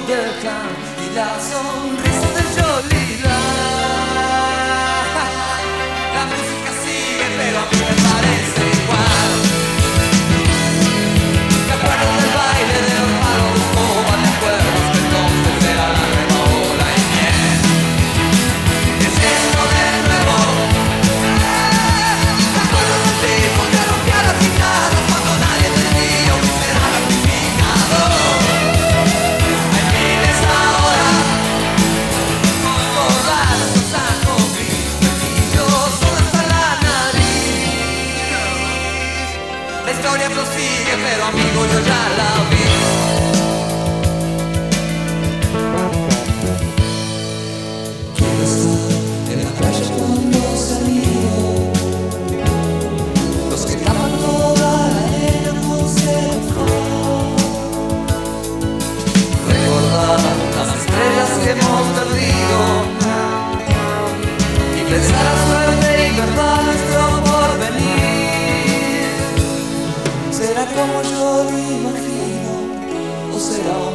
del clan y la sonrisa del Jolly Line. La música sigue, pero a mí me parece igual. Me acuerdo del baile de los palos de escoba, me acuerdo que entonces era la nueva ola y bien. Es esto de nuevo. Me acuerdo del tipo que rompía las guitarras cuando nadie tenía un mineral amplificado. Hay miles ahora con todas los sacos brillosos hasta la nariz. La historia prosigue, pero amigo yo ya la vi. Quiero estar en la playa con los amigos, los que tapan toda la arena con celofán. Recordar las estrellas que hemos perdido y pensar la suerte y verdad nuestro porvenir. ¿Será como yo lo imagino o será